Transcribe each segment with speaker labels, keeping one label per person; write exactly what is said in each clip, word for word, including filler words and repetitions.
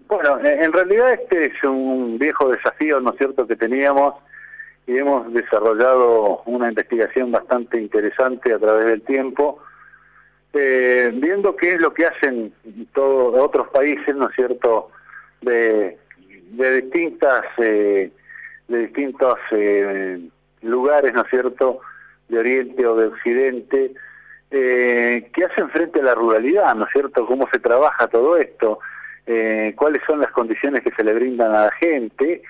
Speaker 1: Bueno, en realidad este es un viejo desafío, ¿no es cierto?, que teníamos y hemos desarrollado una investigación bastante interesante a través del tiempo, eh, viendo qué es lo que hacen todos otros países, ¿no es cierto?, de, de distintas, eh, de distintos eh, lugares, ¿no es cierto?, de Oriente o de Occidente, eh, que hacen frente a la ruralidad, ¿no es cierto?, cómo se trabaja todo esto. Eh, cuáles son las condiciones que se le brindan a la gente,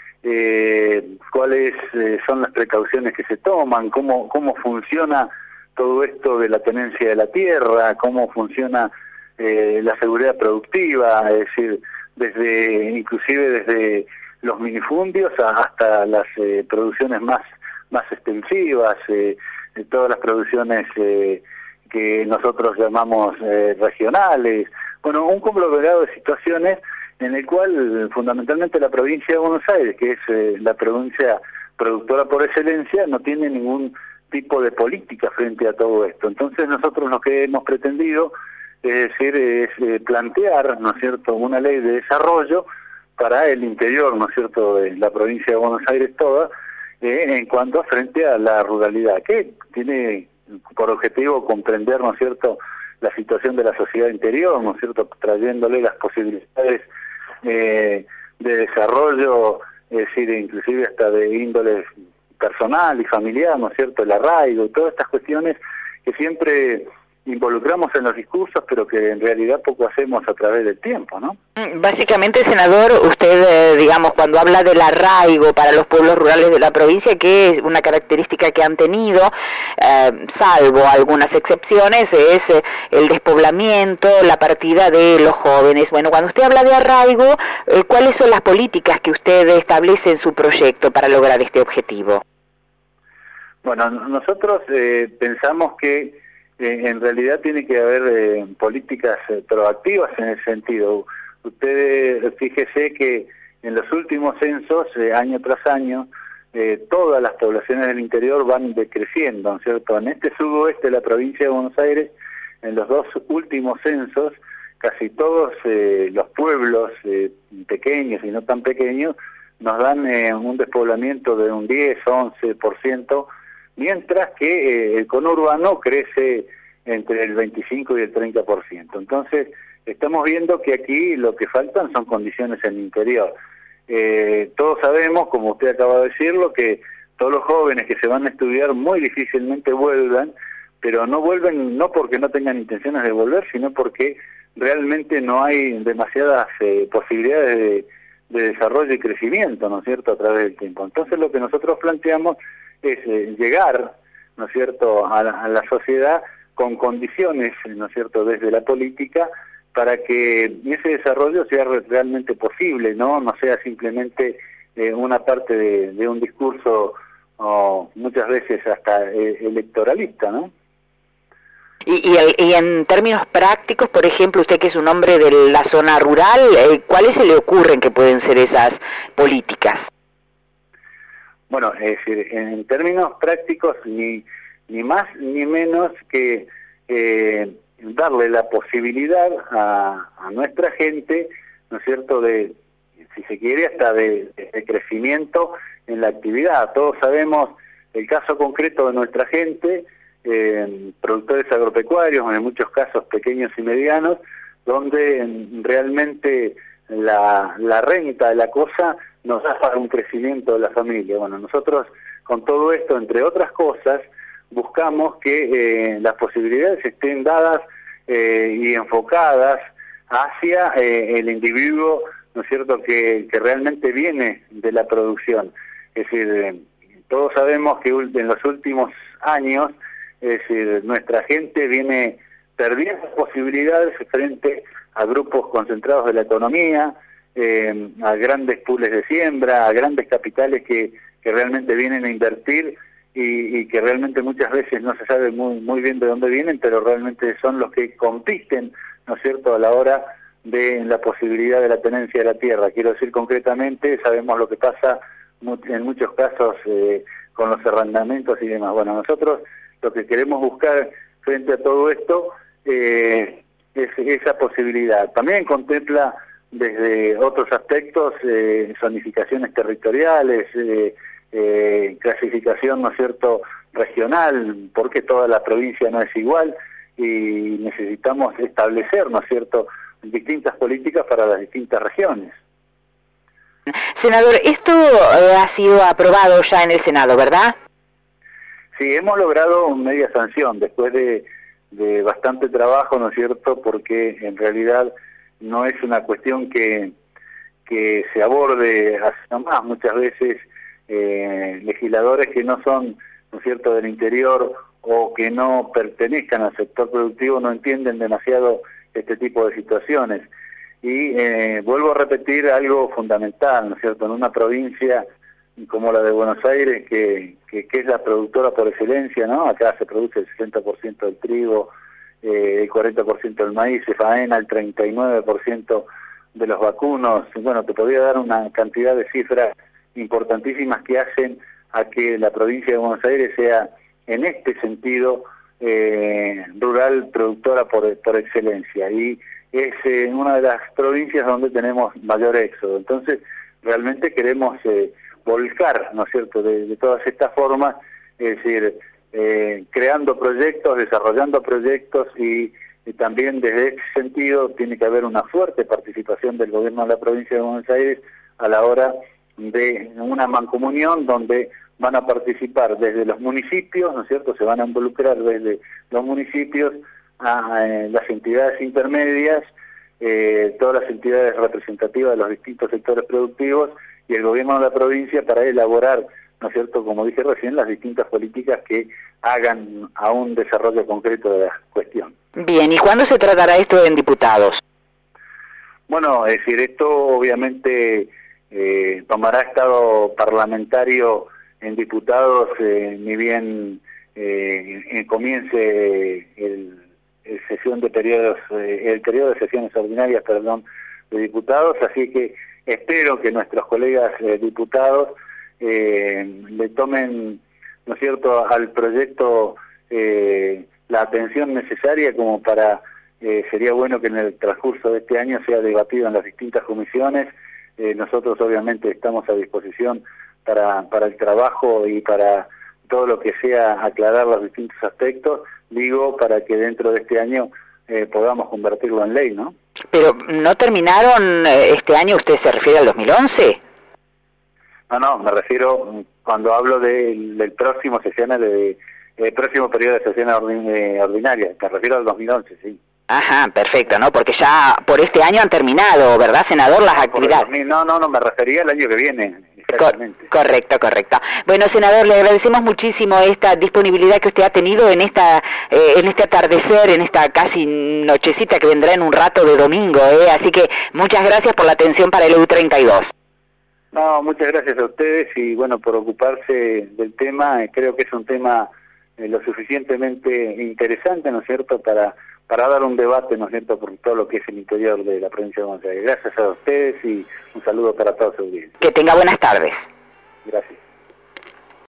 Speaker 1: eh, cuáles eh, son las precauciones que se toman, cómo, cómo funciona todo esto de la tenencia de la tierra, cómo funciona eh, la seguridad productiva, es decir, desde inclusive desde los minifundios hasta las eh, producciones más, más extensivas, eh, todas las producciones eh, que nosotros llamamos eh, regionales. Bueno, un conglomerado de situaciones en el cual fundamentalmente la provincia de Buenos Aires, que es eh, la provincia productora por excelencia, no tiene ningún tipo de política frente a todo esto. Entonces nosotros lo que hemos pretendido es decir, es eh, plantear, ¿no es cierto?, una ley de desarrollo para el interior, ¿no es cierto?, de la provincia de Buenos Aires toda, eh, en cuanto a frente a la ruralidad, que tiene por objetivo comprender, ¿no es cierto?, la situación de la sociedad interior, ¿no es cierto?, trayéndole las posibilidades eh, de desarrollo, es decir, inclusive hasta de índole personal y familiar, ¿no es cierto?, el arraigo, todas estas cuestiones que siempre involucramos en los discursos, pero que en realidad poco hacemos a través del tiempo, ¿no?
Speaker 2: Básicamente, senador, usted, eh, digamos, cuando habla del arraigo para los pueblos rurales de la provincia, que es una característica que han tenido, eh, salvo algunas excepciones, es eh, el despoblamiento, la partida de los jóvenes. Bueno, cuando usted habla de arraigo, eh, ¿cuáles son las políticas que usted establece en su proyecto para lograr este objetivo?
Speaker 1: Bueno, nosotros eh, pensamos que Eh, en realidad tiene que haber eh, políticas eh, proactivas en ese sentido. Ustedes, fíjese que en los últimos censos, eh, año tras año, eh, todas las poblaciones del interior van decreciendo, ¿no es cierto? En este sudoeste de la provincia de Buenos Aires, en los dos últimos censos, casi todos eh, los pueblos eh, pequeños y no tan pequeños nos dan eh, un despoblamiento de un diez, once por ciento, mientras que eh, el conurbano crece entre el veinticinco y el treinta por ciento. Entonces, estamos viendo que aquí lo que faltan son condiciones en el interior. Eh, todos sabemos, como usted acaba de decirlo, que todos los jóvenes que se van a estudiar muy difícilmente vuelvan, pero no vuelven no porque no tengan intenciones de volver, sino porque realmente no hay demasiadas eh, posibilidades de, de desarrollo y crecimiento, ¿no es cierto?, a través del tiempo. Entonces, lo que nosotros planteamos es eh, llegar, ¿no es cierto?, a la, a la sociedad con condiciones, ¿no es cierto?, desde la política, para que ese desarrollo sea re realmente posible, ¿no? No sea simplemente eh, una parte de, de un discurso, o muchas veces hasta eh, electoralista, ¿no?
Speaker 2: Y, y, el, y en términos prácticos, por ejemplo, usted que es un hombre de la zona rural, eh, ¿cuáles se le ocurren que pueden ser esas políticas?
Speaker 1: Bueno, es decir, en términos prácticos, ni, ni más ni menos que eh, darle la posibilidad a, a nuestra gente, ¿no es cierto?, de, si se quiere, hasta de, de crecimiento en la actividad. Todos sabemos el caso concreto de nuestra gente, eh, productores agropecuarios, en muchos casos pequeños y medianos, donde realmente la, la renta de la cosa nos da para un crecimiento de la familia. Bueno, nosotros con todo esto, entre otras cosas, buscamos que eh, las posibilidades estén dadas eh, y enfocadas hacia eh, el individuo, ¿no es cierto?, que, que realmente viene de la producción. Es decir, eh, todos sabemos que en los últimos años, es decir, nuestra gente viene perdiendo posibilidades frente a grupos concentrados de la economía, Eh, a grandes pools de siembra, a grandes capitales que, que realmente vienen a invertir y, y que realmente muchas veces no se sabe muy, muy bien de dónde vienen, pero realmente son los que compiten, ¿no es cierto?, a la hora de la posibilidad de la tenencia de la tierra. Quiero decir concretamente, sabemos lo que pasa en muchos casos eh, con los arrendamientos y demás. Bueno, nosotros lo que queremos buscar frente a todo esto eh, es esa posibilidad. También contempla desde otros aspectos, eh, zonificaciones territoriales, eh, eh, clasificación, ¿no es cierto?, regional, porque toda la provincia no es igual y necesitamos establecer, ¿no es cierto?, distintas políticas para las distintas regiones.
Speaker 2: Senador, esto eh, ha sido aprobado ya en el Senado, ¿verdad?
Speaker 1: Sí, hemos logrado media sanción después de, de bastante trabajo, ¿no es cierto?, porque en realidad no es una cuestión que, que se aborde así nomás. Muchas veces eh, legisladores que no son, ¿no es cierto?, del interior o que no pertenezcan al sector productivo no entienden demasiado este tipo de situaciones. Y eh, vuelvo a repetir algo fundamental, ¿no es cierto?, en una provincia como la de Buenos Aires, que, que, que es la productora por excelencia, ¿no? Acá se produce el sesenta por ciento del trigo, eh, el cuarenta por ciento del maíz, se faena el treinta y nueve por ciento de los vacunos. Bueno, te podría dar una cantidad de cifras importantísimas que hacen a que la provincia de Buenos Aires sea, en este sentido, eh, rural productora por, por excelencia. Y es eh, una de las provincias donde tenemos mayor éxodo. Entonces, realmente queremos eh, volcar, ¿no es cierto?, de, de todas estas formas, es decir, eh, creando proyectos, desarrollando proyectos y, y también desde ese sentido tiene que haber una fuerte participación del gobierno de la provincia de Buenos Aires a la hora de una mancomunión donde van a participar desde los municipios, ¿no es cierto?, se van a involucrar desde los municipios a eh, las entidades intermedias, eh, todas las entidades representativas de los distintos sectores productivos y el gobierno de la provincia para elaborar, ¿no es cierto?, como dije recién, las distintas políticas que hagan a un desarrollo concreto de la cuestión.
Speaker 2: Bien, ¿y cuándo se tratará esto en diputados?
Speaker 1: Bueno, es decir, esto obviamente eh, tomará estado parlamentario en diputados, eh, ni bien eh, comience el, el sesión de periodos, eh, el periodo de sesiones ordinarias, perdón, de diputados, así que espero que nuestros colegas eh, diputados eh, le tomen, ¿no es cierto?, al proyecto eh, la atención necesaria como para, eh, sería bueno que en el transcurso de este año sea debatido en las distintas comisiones. Eh, nosotros obviamente estamos a disposición para, para el trabajo y para todo lo que sea aclarar los distintos aspectos, digo, para que dentro de este año eh, podamos convertirlo en ley, ¿no?
Speaker 2: Pero, ¿no terminaron este año? ¿Usted se refiere al dos mil once?
Speaker 1: No, no, me refiero, cuando hablo de, del próximo sesiones de, el próximo periodo de sesiones ordinarias, me refiero al dos mil once, sí.
Speaker 2: Ajá, perfecto, ¿no? Porque ya por este año han terminado, ¿verdad, senador, las
Speaker 1: no,
Speaker 2: actividades?
Speaker 1: No, no, no, me refería al año que viene, exactamente.
Speaker 2: Cor correcto, correcto. Bueno, senador, le agradecemos muchísimo esta disponibilidad que usted ha tenido en esta eh, en este atardecer, en esta casi nochecita que vendrá en un rato de domingo, ¿eh? Así que muchas gracias por la atención para el U treinta y dos.
Speaker 1: No, muchas gracias a ustedes y bueno, por ocuparse del tema. Creo que es un tema eh, lo suficientemente interesante, ¿no es cierto?, para para dar un debate, ¿no es cierto?, por todo lo que es el interior de la provincia de Buenos Aires. Gracias a ustedes y un saludo para todos los audiencias.
Speaker 2: Que tenga buenas tardes.
Speaker 1: Gracias.